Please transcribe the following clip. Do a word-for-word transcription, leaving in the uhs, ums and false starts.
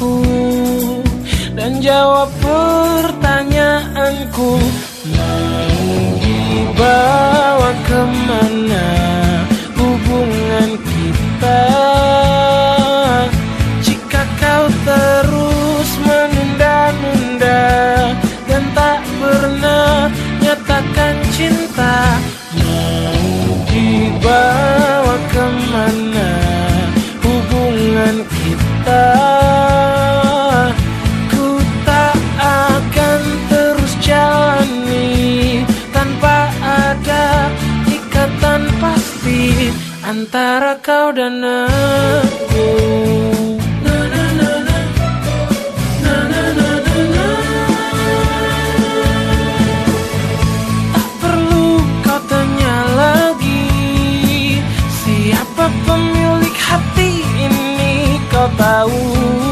aku dan jawab pertanyaanku. Mau dibawa kemana hubungan kita jika kau terus menunda-nunda dan tak pernah nyatakan cinta? Mau dibawa kemana hubungan kita? Ku tak akan terus jalani tanpa ada ikatan pasti antara kau dan aku. Tak perlu kau tanya lagi siapa pemilik hati ini, kau tahu